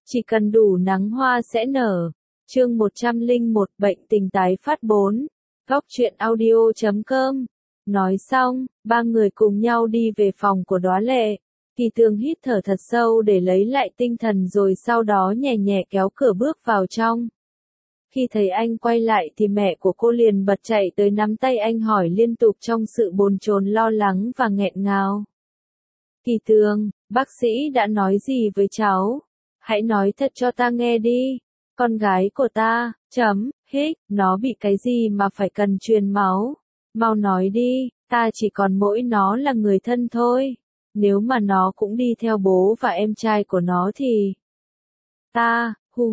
Chỉ cần đủ nắng hoa sẽ nở. Chương 101 Bệnh tình tái phát 4. Góc truyện audio.com. Nói xong, ba người cùng nhau đi về phòng của Đóa Lệ. Kỳ Tường hít thở thật sâu để lấy lại tinh thần rồi sau đó nhẹ nhẹ kéo cửa bước vào trong. Khi thấy anh quay lại thì mẹ của cô liền bật chạy tới nắm tay anh hỏi liên tục trong sự bồn chồn lo lắng và nghẹn ngào. Kỳ Tường, bác sĩ đã nói gì với cháu? Hãy nói thật cho ta nghe đi. Con gái của ta, nó bị cái gì mà phải cần truyền máu? Mau nói đi, ta chỉ còn mỗi nó là người thân thôi. Nếu mà nó cũng đi theo bố và em trai của nó thì... Ta,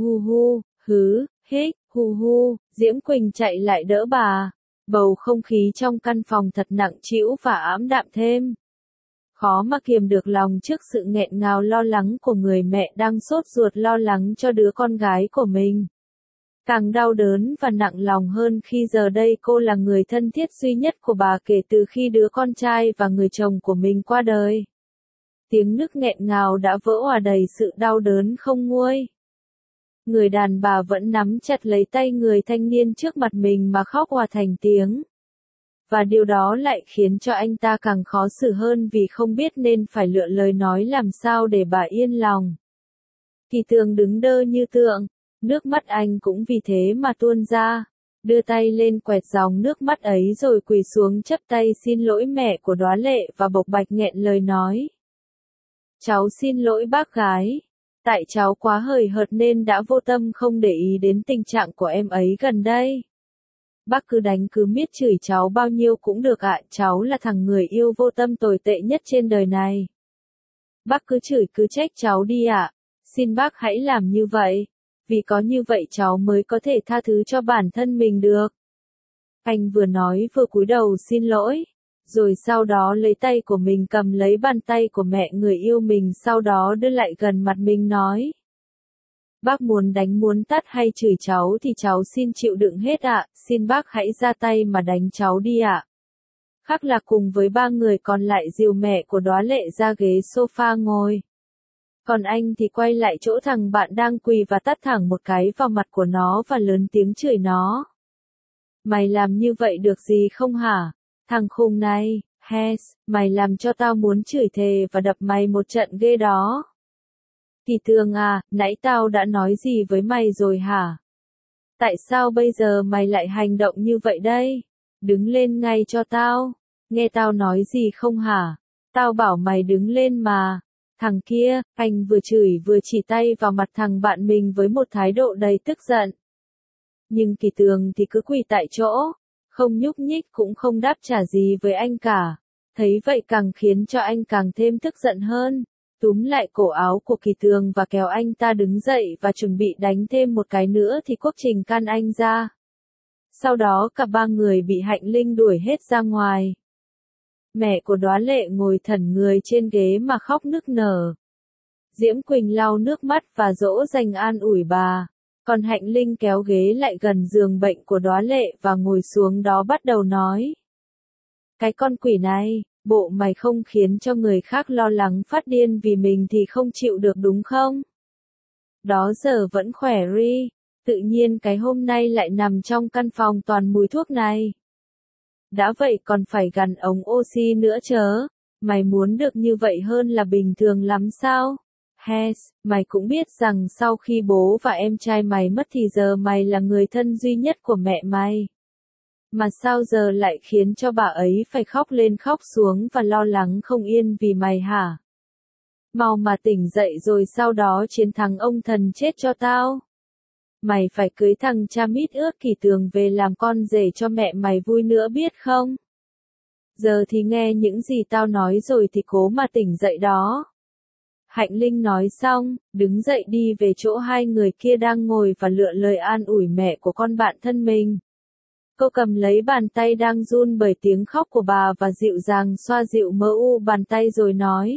Diễm Quỳnh chạy lại đỡ bà. Bầu không khí trong căn phòng thật nặng trĩu và ảm đạm thêm. Khó mà kiềm được lòng trước sự nghẹn ngào lo lắng của người mẹ đang sốt ruột lo lắng cho đứa con gái của mình. Càng đau đớn và nặng lòng hơn khi giờ đây cô là người thân thiết duy nhất của bà kể từ khi đứa con trai và người chồng của mình qua đời. Tiếng nức nghẹn ngào đã vỡ òa đầy sự đau đớn không nguôi. Người đàn bà vẫn nắm chặt lấy tay người thanh niên trước mặt mình mà khóc òa thành tiếng. Và điều đó lại khiến cho anh ta càng khó xử hơn vì không biết nên phải lựa lời nói làm sao để bà yên lòng. Kỳ Tường đứng đơ như tượng, nước mắt anh cũng vì thế mà tuôn ra, đưa tay lên quẹt dòng nước mắt ấy rồi quỳ xuống chắp tay xin lỗi mẹ của Đóa Lệ và bộc bạch nghẹn lời nói. Cháu xin lỗi bác gái, tại cháu quá hời hợt nên đã vô tâm không để ý đến tình trạng của em ấy gần đây. Bác cứ đánh cứ miết chửi cháu bao nhiêu cũng được ạ, cháu là thằng người yêu vô tâm tồi tệ nhất trên đời này. Bác cứ chửi cứ trách cháu đi ạ, xin bác hãy làm như vậy, vì có như vậy cháu mới có thể tha thứ cho bản thân mình được. Anh vừa nói vừa cúi đầu xin lỗi, rồi sau đó lấy tay của mình cầm lấy bàn tay của mẹ người yêu mình sau đó đưa lại gần mặt mình nói. Bác muốn đánh muốn tát hay chửi cháu thì cháu xin chịu đựng hết ạ, xin bác hãy ra tay mà đánh cháu đi ạ. Khắc Lạc cùng với ba người còn lại dìu mẹ của Đóa Lệ ra ghế sofa ngồi. Còn anh thì quay lại chỗ thằng bạn đang quỳ và tát thẳng một cái vào mặt của nó và lớn tiếng chửi nó. Mày làm như vậy được gì không hả? Thằng khùng này, mày làm cho tao muốn chửi thề và đập mày một trận ghê đó. Kỳ Tường à, nãy tao đã nói gì với mày rồi hả? Tại sao bây giờ mày lại hành động như vậy đây? Đứng lên ngay cho tao. Nghe tao nói gì không hả? Tao bảo mày đứng lên mà. Thằng kia, anh vừa chửi vừa chỉ tay vào mặt thằng bạn mình với một thái độ đầy tức giận. Nhưng Kỳ Tường thì cứ quỳ tại chỗ, không nhúc nhích cũng không đáp trả gì với anh cả. Thấy vậy càng khiến cho anh càng thêm tức giận hơn. Túm lại cổ áo của Kỳ Tường và kéo anh ta đứng dậy và chuẩn bị đánh thêm một cái nữa thì Quốc Trình can anh ra. Sau đó cả ba người bị Hạnh Linh đuổi hết ra ngoài. Mẹ của Đóa Lệ ngồi thẫn người trên ghế mà khóc nức nở. Diễm Quỳnh lau nước mắt và dỗ dành an ủi bà. Còn Hạnh Linh kéo ghế lại gần giường bệnh của Đóa Lệ và ngồi xuống đó bắt đầu nói. Cái con quỷ này, bộ mày không khiến cho người khác lo lắng phát điên vì mình thì không chịu được đúng không? Đó giờ vẫn khỏe ri, tự nhiên cái hôm nay lại nằm trong căn phòng toàn mùi thuốc này. Đã vậy còn phải gắn ống oxy nữa chớ, mày muốn được như vậy hơn là bình thường lắm sao? Mày cũng biết rằng sau khi bố và em trai mày mất thì giờ mày là người thân duy nhất của mẹ mày. Mà sao giờ lại khiến cho bà ấy phải khóc lên khóc xuống và lo lắng không yên vì mày hả? Mau mà tỉnh dậy rồi sau đó chiến thắng ông thần chết cho tao. Mày phải cưới thằng cha mít ướt Kỳ Tường về làm con rể cho mẹ mày vui nữa biết không? Giờ thì nghe những gì tao nói rồi thì cố mà tỉnh dậy đó. Hạnh Linh nói xong, đứng dậy đi về chỗ hai người kia đang ngồi và lựa lời an ủi mẹ của con bạn thân mình. Cô cầm lấy bàn tay đang run bởi tiếng khóc của bà và dịu dàng xoa dịu mơ u bàn tay rồi nói.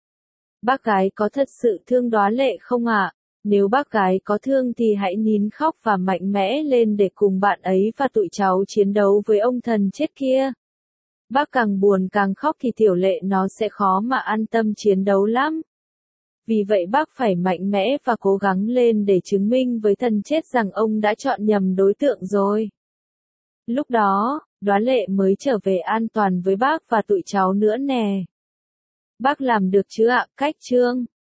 Bác gái có thật sự thương Đóa Lệ không ạ? Nếu bác gái có thương thì hãy nín khóc và mạnh mẽ lên để cùng bạn ấy và tụi cháu chiến đấu với ông thần chết kia. Bác càng buồn càng khóc thì Tiểu Lệ nó sẽ khó mà an tâm chiến đấu lắm. Vì vậy bác phải mạnh mẽ và cố gắng lên để chứng minh với thần chết rằng ông đã chọn nhầm đối tượng rồi. Lúc đó, Đoá Lệ mới trở về an toàn với bác và tụi cháu nữa nè. Bác làm được chứ ạ, Cách Trương?